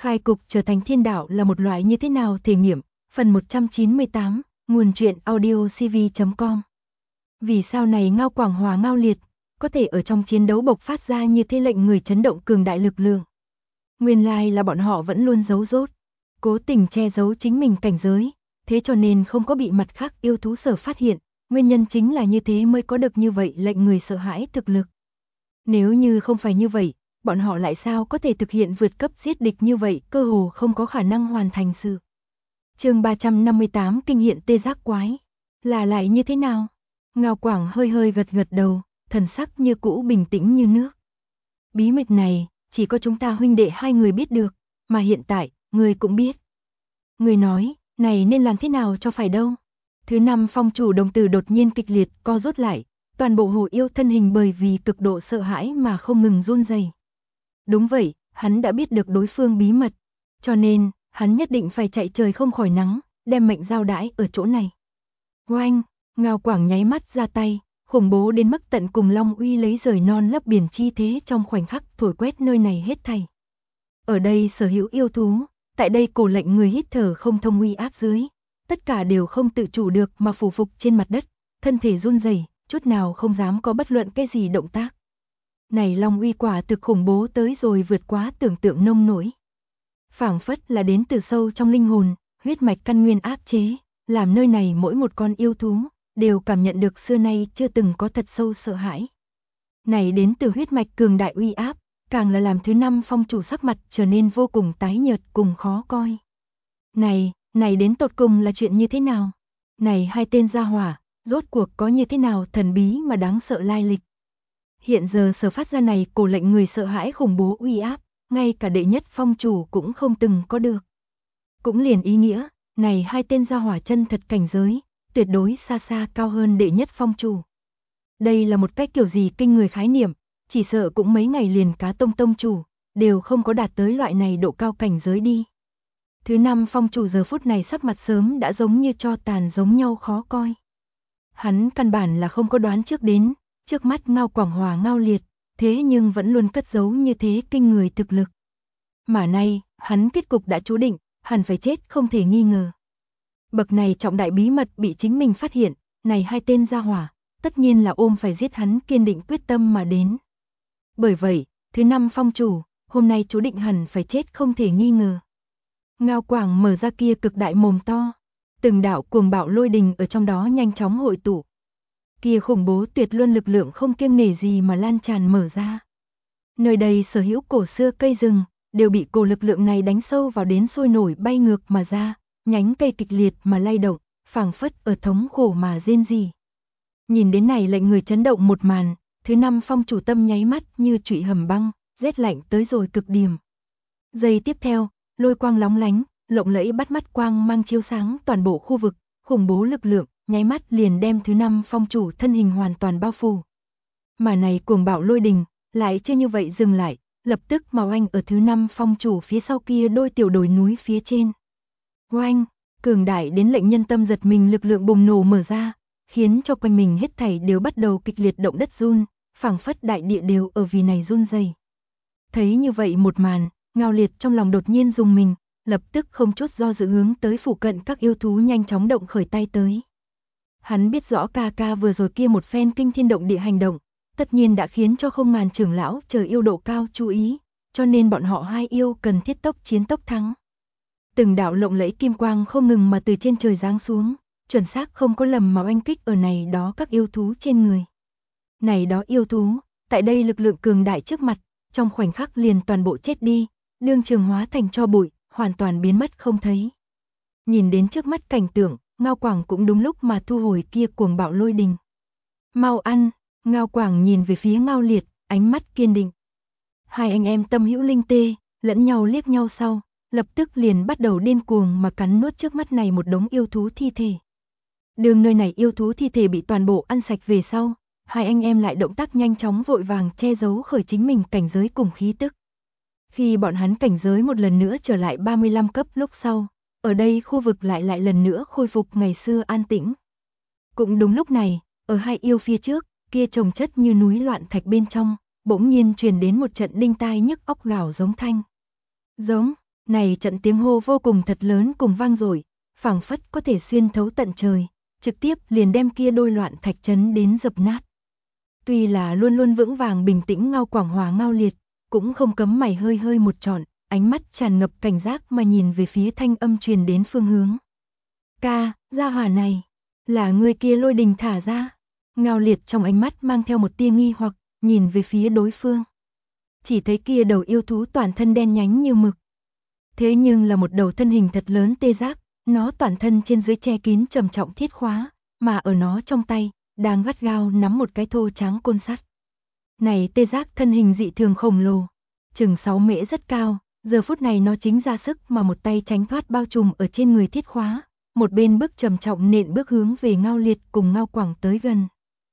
Khai cục trở thành thiên đạo là một loại như thế nào thể nghiệm, phần 198, nguồn truyện audio cv.com. Vì sao này Ngao Quảng Hòa Ngao Liệt, có thể ở trong chiến đấu bộc phát ra như thế lệnh người chấn động cường đại lực lượng. Nguyên lai là bọn họ vẫn luôn giấu rốt, cố tình che giấu chính mình cảnh giới, thế cho nên không có bị mặt khác yêu thú sở phát hiện, nguyên nhân chính là như thế mới có được như vậy lệnh người sợ hãi thực lực. Nếu như không phải như vậy, bọn họ lại sao có thể thực hiện vượt cấp giết địch như vậy, cơ hồ không có khả năng hoàn thành sự. Chương 358 kinh hiện tê giác quái, là lại như thế nào? Ngao Quảng hơi hơi gật gật đầu, thần sắc như cũ bình tĩnh như nước. Bí mật này, chỉ có chúng ta huynh đệ hai người biết được, mà hiện tại, người cũng biết. Người nói, này nên làm thế nào cho phải đâu? Thứ năm phong chủ đồng tử đột nhiên kịch liệt co rút lại, toàn bộ hồ yêu thân hình bởi vì cực độ sợ hãi mà không ngừng run rẩy. Đúng vậy, hắn đã biết được đối phương bí mật, cho nên, hắn nhất định phải chạy trời không khỏi nắng, đem mệnh giao đãi ở chỗ này. Oanh, Ngao Quảng nháy mắt ra tay, khủng bố đến mức tận cùng long uy lấy rời non lấp biển chi thế trong khoảnh khắc thổi quét nơi này hết thảy. Ở đây sở hữu yêu thú, tại đây cổ lệnh người hít thở không thông uy áp dưới, tất cả đều không tự chủ được mà phủ phục trên mặt đất, thân thể run rẩy, chút nào không dám có bất luận cái gì động tác. Này long uy quả thực khủng bố tới rồi vượt quá tưởng tượng nông nổi. Phảng phất là đến từ sâu trong linh hồn, huyết mạch căn nguyên áp chế, làm nơi này mỗi một con yêu thú đều cảm nhận được xưa nay chưa từng có thật sâu sợ hãi. Này đến từ huyết mạch cường đại uy áp, càng là làm thứ năm phong chủ sắc mặt trở nên vô cùng tái nhợt cùng khó coi. Này đến tột cùng là chuyện như thế nào? Này hai tên gia hỏa, rốt cuộc có như thế nào thần bí mà đáng sợ lai lịch? Hiện giờ sở phát ra này cổ lệnh người sợ hãi khủng bố uy áp, ngay cả đệ nhất phong chủ cũng không từng có được. Cũng liền ý nghĩa, này hai tên gia hỏa chân thật cảnh giới, tuyệt đối xa xa cao hơn đệ nhất phong chủ. Đây là một cách kiểu gì kinh người khái niệm, chỉ sợ cũng mấy ngày liền cá tông tông chủ, đều không có đạt tới loại này độ cao cảnh giới đi. Thứ năm phong chủ giờ phút này sắc mặt sớm đã giống như tro tàn giống nhau khó coi. Hắn căn bản là không có đoán trước đến, trước mắt Ngao Quảng Hòa Ngao Liệt, thế nhưng vẫn luôn cất giấu như thế kinh người thực lực. Mà nay, hắn kết cục đã chú định, hẳn phải chết không thể nghi ngờ. Bậc này trọng đại bí mật bị chính mình phát hiện, này hai tên gia hỏa, tất nhiên là ôm phải giết hắn kiên định quyết tâm mà đến. Bởi vậy, thứ năm phong chủ, hôm nay chú định hẳn phải chết không thể nghi ngờ. Ngao Quảng mở ra kia cực đại mồm to, từng đạo cuồng bạo lôi đình ở trong đó nhanh chóng hội tụ. Kia khủng bố tuyệt luân lực lượng không kiêng nể gì mà lan tràn mở ra. Nơi đây sở hữu cổ xưa cây rừng, đều bị cổ lực lượng này đánh sâu vào đến sôi nổi bay ngược mà ra, nhánh cây kịch liệt mà lay động, phảng phất ở thống khổ mà rên rỉ. Nhìn đến này lệnh người chấn động một màn, thứ năm phong chủ tâm nháy mắt như trụy hầm băng, rét lạnh tới rồi cực điểm. Giây tiếp theo, lôi quang lóng lánh, lộng lẫy bắt mắt quang mang chiếu sáng toàn bộ khu vực, khủng bố lực lượng, nháy mắt liền đem thứ năm phong chủ thân hình hoàn toàn bao phủ. Mà này cuồng bạo lôi đình, lại chưa như vậy dừng lại, lập tức màu anh ở thứ năm phong chủ phía sau kia đôi tiểu đồi núi phía trên. Oanh, cường đại đến lệnh nhân tâm giật mình lực lượng bùng nổ mở ra, khiến cho quanh mình hết thảy đều bắt đầu kịch liệt động đất run, phảng phất đại địa đều ở vì này run rẩy. Thấy như vậy một màn, Ngao Liệt trong lòng đột nhiên rùng mình, lập tức không chút do dự hướng tới phụ cận các yêu thú nhanh chóng động khởi tay tới. Hắn biết rõ ca ca vừa rồi kia một phen kinh thiên động địa hành động, tất nhiên đã khiến cho không màn trưởng lão chờ yêu độ cao chú ý, cho nên bọn họ hai yêu cần thiết tốc chiến tốc thắng. Từng đạo lộng lẫy kim quang không ngừng mà từ trên trời giáng xuống, chuẩn xác không có lầm mà oanh kích ở này đó các yêu thú trên người. Này đó yêu thú, tại đây lực lượng cường đại trước mặt, trong khoảnh khắc liền toàn bộ chết đi, đương trường hóa thành tro bụi, hoàn toàn biến mất không thấy. Nhìn đến trước mắt cảnh tượng, Ngao Quảng cũng đúng lúc mà thu hồi kia cuồng bạo lôi đình. Mau ăn, Ngao Quảng nhìn về phía Ngao Liệt, ánh mắt kiên định. Hai anh em tâm hữu linh tê, lẫn nhau liếc nhau sau, lập tức liền bắt đầu điên cuồng mà cắn nuốt trước mắt này một đống yêu thú thi thể. Đường nơi này yêu thú thi thể bị toàn bộ ăn sạch về sau, hai anh em lại động tác nhanh chóng vội vàng che giấu khởi chính mình cảnh giới cùng khí tức. Khi bọn hắn cảnh giới một lần nữa trở lại 35 cấp lúc sau, ở đây khu vực lại lần nữa khôi phục ngày xưa an tĩnh. Cũng đúng lúc này, ở hai yêu phía trước, kia chồng chất như núi loạn thạch bên trong, bỗng nhiên truyền đến một trận đinh tai nhức óc gào giống thanh. Giống, Này trận tiếng hô vô cùng thật lớn cùng vang dội, phảng phất có thể xuyên thấu tận trời, trực tiếp liền đem kia đôi loạn thạch trấn đến dập nát. Tuy là luôn luôn vững vàng bình tĩnh Ngao Quảng Hòa Ngao Liệt, cũng không cấm mày hơi hơi một trọn, ánh mắt tràn ngập cảnh giác mà nhìn về phía thanh âm truyền đến phương hướng. Ca, gia hỏa này, là người kia lôi đình thả ra. Ngao Liệt trong ánh mắt mang theo một tia nghi hoặc, nhìn về phía đối phương. Chỉ thấy kia đầu yêu thú toàn thân đen nhánh như mực. Thế nhưng là một đầu thân hình thật lớn tê giác, nó toàn thân trên dưới che kín trầm trọng thiết khóa, mà ở nó trong tay, đang gắt gao nắm một cái thô tráng côn sắt. Này tê giác thân hình dị thường khổng lồ, chừng 6 mễ rất cao, giờ phút này nó chính ra sức mà một tay tránh thoát bao trùm ở trên người thiết khóa, một bên bước trầm trọng nện bước hướng về Ngao Liệt cùng Ngao Quảng tới gần.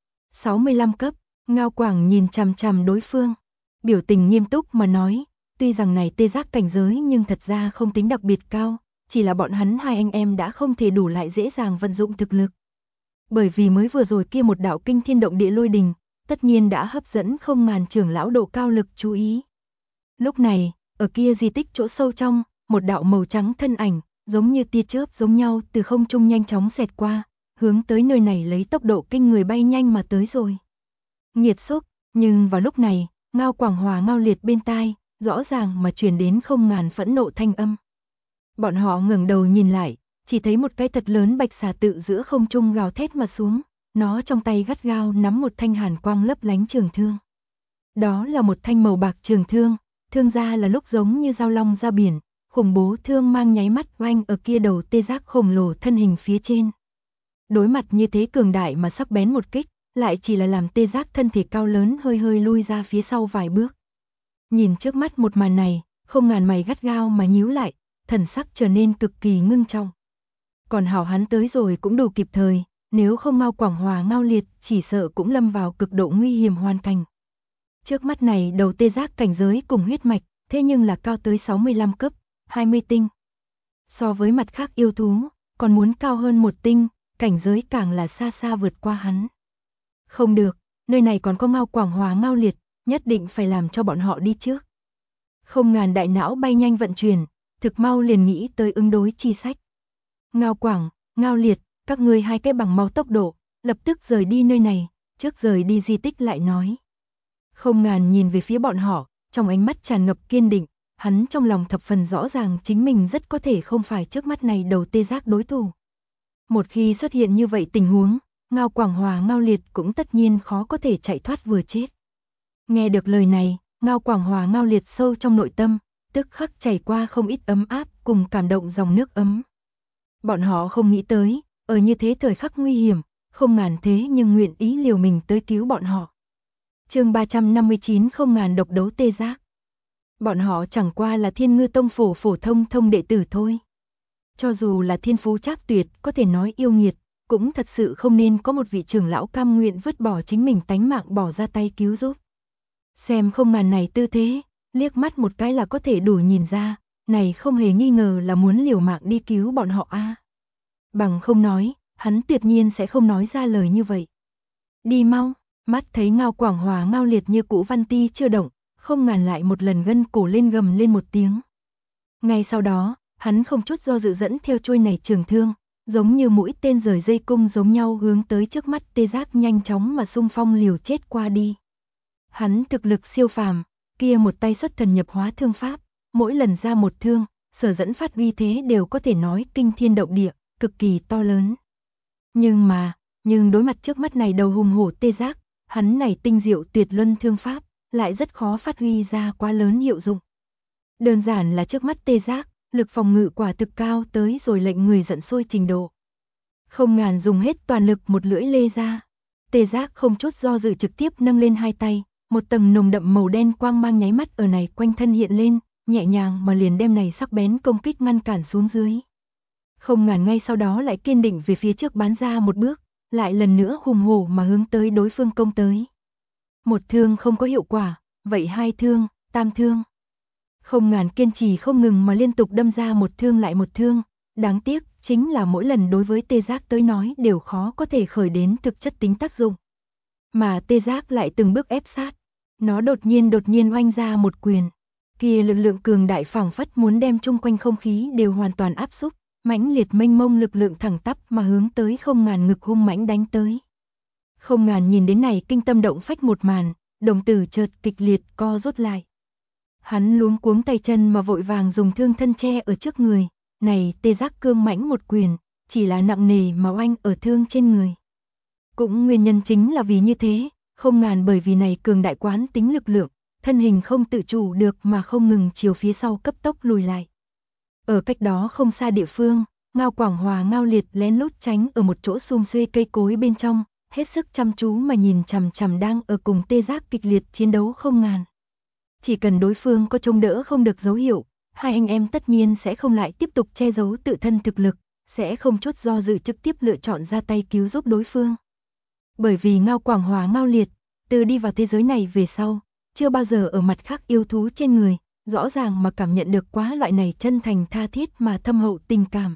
65 cấp, Ngao Quảng nhìn chằm chằm đối phương, biểu tình nghiêm túc mà nói, tuy rằng này tê giác cảnh giới nhưng thật ra không tính đặc biệt cao, chỉ là bọn hắn hai anh em đã không thể đủ lại dễ dàng vận dụng thực lực. Bởi vì mới vừa rồi kia một đạo kinh thiên động địa lôi đình, tất nhiên đã hấp dẫn không ngàn trưởng lão độ cao lực chú ý. Lúc này, ở kia di tích chỗ sâu trong, một đạo màu trắng thân ảnh, giống như tia chớp giống nhau từ không trung nhanh chóng xẹt qua, hướng tới nơi này lấy tốc độ kinh người bay nhanh mà tới rồi. Nghiệt xúc, nhưng vào lúc này, Ngao Quảng Hòa Ngao Liệt bên tai, rõ ràng mà truyền đến không ngàn phẫn nộ thanh âm. Bọn họ ngẩng đầu nhìn lại, chỉ thấy một cái thật lớn bạch xà tự giữa không trung gào thét mà xuống, nó trong tay gắt gao nắm một thanh hàn quang lấp lánh trường thương. Đó là một thanh màu bạc trường thương, thương ra là lúc giống như dao long ra biển, khủng bố thương mang nháy mắt oanh ở kia đầu tê giác khổng lồ thân hình phía trên. Đối mặt như thế cường đại mà sắc bén một kích, lại chỉ là làm tê giác thân thể cao lớn hơi hơi lui ra phía sau vài bước. Nhìn trước mắt một màn này, không ngàn mày gắt gao mà nhíu lại, thần sắc trở nên cực kỳ ngưng trọng. Còn hảo hắn tới rồi cũng đủ kịp thời, nếu không Ngao Quảng Hòa Ngao Liệt chỉ sợ cũng lâm vào cực độ nguy hiểm hoàn cảnh. Trước mắt này đầu tê giác cảnh giới cùng huyết mạch, thế nhưng là cao tới 65 cấp, 20 tinh. So với mặt khác yêu thú, còn muốn cao hơn một tinh, cảnh giới càng là xa xa vượt qua hắn. Không được, nơi này còn có Ngao Quảng Hòa Ngao Liệt, nhất định phải làm cho bọn họ đi trước. Không ngàn đại não bay nhanh vận chuyển, thực mau liền nghĩ tới ứng đối chi sách. Ngao Quảng, Ngao Liệt, các ngươi hai cái bằng mau tốc độ, lập tức rời đi nơi này, trước rời đi di tích lại nói. Không ngàn nhìn về phía bọn họ, trong ánh mắt tràn ngập kiên định, hắn trong lòng thập phần rõ ràng chính mình rất có thể không phải trước mắt này đầu tê giác đối thủ. Một khi xuất hiện như vậy tình huống, Ngao Quảng Hòa Ngao Liệt cũng tất nhiên khó có thể chạy thoát vừa chết. Nghe được lời này, Ngao Quảng Hòa Ngao Liệt sâu trong nội tâm, tức khắc chảy qua không ít ấm áp cùng cảm động dòng nước ấm. Bọn họ không nghĩ tới, ở như thế thời khắc nguy hiểm, không ngàn thế nhưng nguyện ý liều mình tới cứu bọn họ. Chương 359 không ngàn độc đấu tê giác. Bọn họ chẳng qua là Thiên Ngư Tông phổ thông đệ tử thôi. Cho dù là thiên phú trác tuyệt, có thể nói yêu nghiệt, cũng thật sự không nên có một vị trưởng lão cam nguyện vứt bỏ chính mình tánh mạng bỏ ra tay cứu giúp. Xem không ngàn này tư thế, liếc mắt một cái là có thể đủ nhìn ra, này không hề nghi ngờ là muốn liều mạng đi cứu bọn họ a. Bằng không nói, hắn tuyệt nhiên sẽ không nói ra lời như vậy. Đi mau, mắt thấy Ngao Quảng Hòa Ngao Liệt như cũ văn ti chưa động, không ngàn lại một lần gân cổ lên gầm lên một tiếng. Ngay sau đó, hắn không chút do dự dẫn theo chuôi này trường thương, giống như mũi tên rời dây cung giống nhau hướng tới trước mắt tê giác nhanh chóng mà xung phong liều chết qua đi. Hắn thực lực siêu phàm, kia một tay xuất thần nhập hóa thương pháp, mỗi lần ra một thương, sở dẫn phát uy thế đều có thể nói kinh thiên động địa, cực kỳ to lớn. Nhưng đối mặt trước mắt này đầu hùng hổ tê giác, hắn này tinh diệu tuyệt luân thương pháp, lại rất khó phát huy ra quá lớn hiệu dụng. Đơn giản là trước mắt tê giác, lực phòng ngự quả thực cao tới rồi lệnh người giận sôi trình độ. Không ngàn dùng hết toàn lực một lưỡi lê ra. Tê giác không chút do dự trực tiếp nâng lên hai tay, một tầng nồng đậm màu đen quang mang nháy mắt ở này quanh thân hiện lên, nhẹ nhàng mà liền đem này sắc bén công kích ngăn cản xuống dưới. Không ngàn ngay sau đó lại kiên định về phía trước bắn ra một bước, lại lần nữa hùng hổ mà hướng tới đối phương công tới. Một thương không có hiệu quả, vậy hai thương, tam thương. Không ngàn kiên trì không ngừng mà liên tục đâm ra một thương lại một thương, đáng tiếc chính là mỗi lần đối với tê giác tới nói đều khó có thể khởi đến thực chất tính tác dụng. Mà tê giác lại từng bước ép sát, nó đột nhiên oanh ra một quyền. Kia lực lượng cường đại phảng phất muốn đem chung quanh không khí đều hoàn toàn áp xúc, mãnh liệt mênh mông lực lượng thẳng tắp mà hướng tới Không Ngàn ngực hung mãnh đánh tới. Không Ngàn nhìn đến này kinh tâm động phách một màn, đồng tử chợt kịch liệt co rút lại. Hắn luống cuống tay chân mà vội vàng dùng thương thân che ở trước người, này tê giác cương mãnh một quyền, chỉ là nặng nề mà oanh ở thương trên người. Cũng nguyên nhân chính là vì như thế, Không Ngàn bởi vì này cường đại quán tính lực lượng, thân hình không tự chủ được mà không ngừng chiều phía sau cấp tốc lùi lại. Ở cách đó không xa địa phương, Ngao Quảng Hòa Ngao Liệt lén lút tránh ở một chỗ xum xuê cây cối bên trong, hết sức chăm chú mà nhìn chằm chằm đang ở cùng tê giác kịch liệt chiến đấu Không Ngàn. Chỉ cần đối phương có chống đỡ không được dấu hiệu, hai anh em tất nhiên sẽ không lại tiếp tục che giấu tự thân thực lực, sẽ không chút do dự trực tiếp lựa chọn ra tay cứu giúp đối phương. Bởi vì Ngao Quảng Hòa Ngao Liệt, từ đi vào thế giới này về sau, chưa bao giờ ở mặt khác yêu thú trên người, rõ ràng mà cảm nhận được quá loại này chân thành tha thiết mà thâm hậu tình cảm.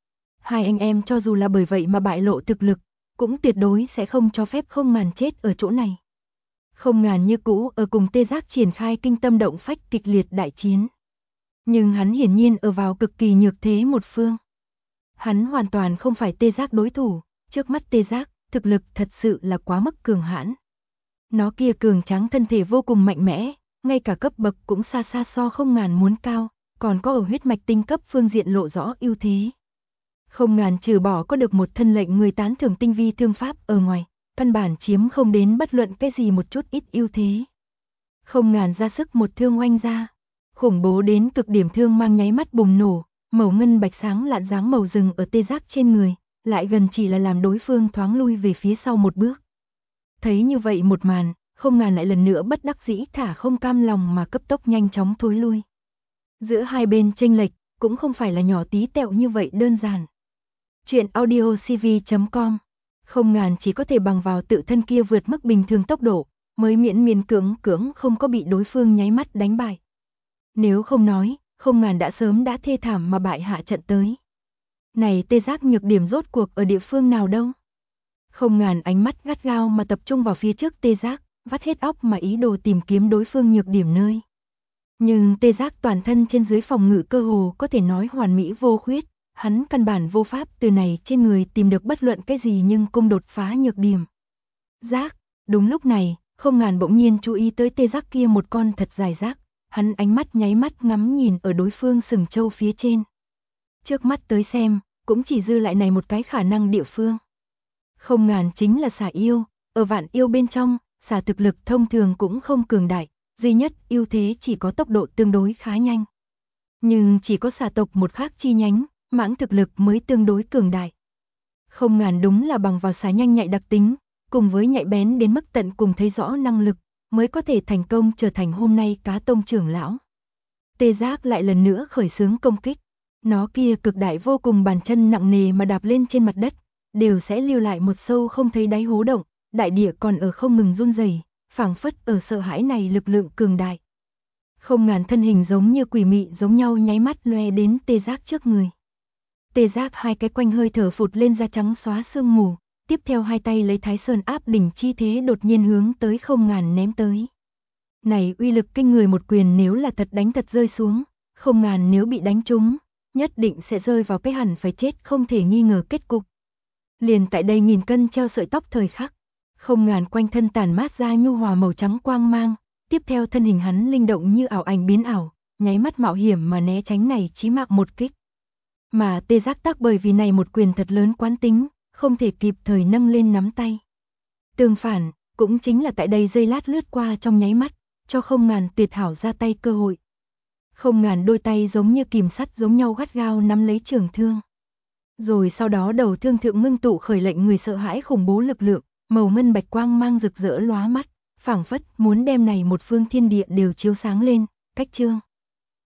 Hai anh em cho dù là bởi vậy mà bại lộ thực lực, cũng tuyệt đối sẽ không cho phép Không Ngàn chết ở chỗ này. Không Ngàn như cũ ở cùng tê giác triển khai kinh tâm động phách kịch liệt đại chiến. Nhưng hắn hiển nhiên ở vào cực kỳ nhược thế một phương. Hắn hoàn toàn không phải tê giác đối thủ, trước mắt tê giác, thực lực thật sự là quá mức cường hãn. Nó kia cường tráng thân thể vô cùng mạnh mẽ, ngay cả cấp bậc cũng xa xa so Không Ngàn muốn cao, còn có ở huyết mạch tinh cấp phương diện lộ rõ ưu thế. Không Ngàn trừ bỏ có được một thân lệnh người tán thưởng tinh vi thương pháp ở ngoài, căn bản chiếm không đến bất luận cái gì một chút ít ưu thế. Không Ngàn ra sức một thương oanh ra, khủng bố đến cực điểm thương mang nháy mắt bùng nổ, màu ngân bạch sáng lạn dáng màu rừng ở tê giác trên người, lại gần chỉ là làm đối phương thoáng lui về phía sau một bước. Thấy như vậy một màn, Không Ngàn lại lần nữa bất đắc dĩ thả không cam lòng mà cấp tốc nhanh chóng thối lui. Giữa hai bên chênh lệch cũng không phải là nhỏ tí tẹo như vậy đơn giản. Chuyện audiocv.com. Không Ngàn chỉ có thể bằng vào tự thân kia vượt mức bình thường tốc độ, mới miễn miễn cưỡng không có bị đối phương nháy mắt đánh bại. Nếu không nói, Không Ngàn đã sớm đã thê thảm mà bại hạ trận tới. Này tê giác nhược điểm rốt cuộc ở địa phương nào đâu? Không Ngàn ánh mắt gắt gao mà tập trung vào phía trước tê giác, vắt hết óc mà ý đồ tìm kiếm đối phương nhược điểm nơi. Nhưng tê giác toàn thân trên dưới phòng ngự cơ hồ có thể nói hoàn mỹ vô khuyết, hắn căn bản vô pháp từ này trên người tìm được bất luận cái gì nhưng cung đột phá nhược điểm. Giác, đúng lúc này, Không Ngàn bỗng nhiên chú ý tới tê giác kia một con thật dài giác, hắn ánh mắt nháy mắt ngắm nhìn ở đối phương sừng châu phía trên. Trước mắt tới xem, cũng chỉ dư lại này một cái khả năng địa phương. Không Ngàn chính là xà yêu, ở vạn yêu bên trong, xà thực lực thông thường cũng không cường đại, duy nhất ưu thế chỉ có tốc độ tương đối khá nhanh. Nhưng chỉ có xà tộc một khác chi nhánh, mãng thực lực mới tương đối cường đại. Không Ngàn đúng là bằng vào xà nhanh nhạy đặc tính, cùng với nhạy bén đến mức tận cùng thấy rõ năng lực, mới có thể thành công trở thành hôm nay cá tông trưởng lão. Tê giác lại lần nữa khởi xướng công kích, nó kia cực đại vô cùng bàn chân nặng nề mà đạp lên trên mặt đất, đều sẽ lưu lại một sâu không thấy đáy hố động, đại địa còn ở không ngừng run rẩy, phảng phất ở sợ hãi này lực lượng cường đại. Không Ngàn thân hình giống như quỷ mị giống nhau nháy mắt loe đến tê giác trước người. Tê giác hai cái quanh hơi thở phụt lên da trắng xóa sương mù, tiếp theo hai tay lấy Thái Sơn áp đỉnh chi thế đột nhiên hướng tới Không Ngàn ném tới. Này uy lực kinh người một quyền nếu là thật đánh thật rơi xuống, Không Ngàn nếu bị đánh trúng, nhất định sẽ rơi vào cái hẳn phải chết không thể nghi ngờ kết cục. Liền tại đây nghìn cân treo sợi tóc thời khắc, Không Ngàn quanh thân tản mát ra nhu hòa màu trắng quang mang, tiếp theo thân hình hắn linh động như ảo ảnh biến ảo, nháy mắt mạo hiểm mà né tránh này chí mạng một kích. Mà tê giác tác bởi vì này một quyền thật lớn quán tính, không thể kịp thời nâng lên nắm tay. Tương phản, cũng chính là tại đây giây lát lướt qua trong nháy mắt, cho Không Ngàn tuyệt hảo ra tay cơ hội. Không Ngàn đôi tay giống như kìm sắt giống nhau gắt gao nắm lấy trường thương. Rồi sau đó đầu thương thượng ngưng tụ khởi lệnh người sợ hãi khủng bố lực lượng, màu ngân bạch quang mang rực rỡ lóa mắt, phảng phất muốn đem này một phương thiên địa đều chiếu sáng lên, cách chương.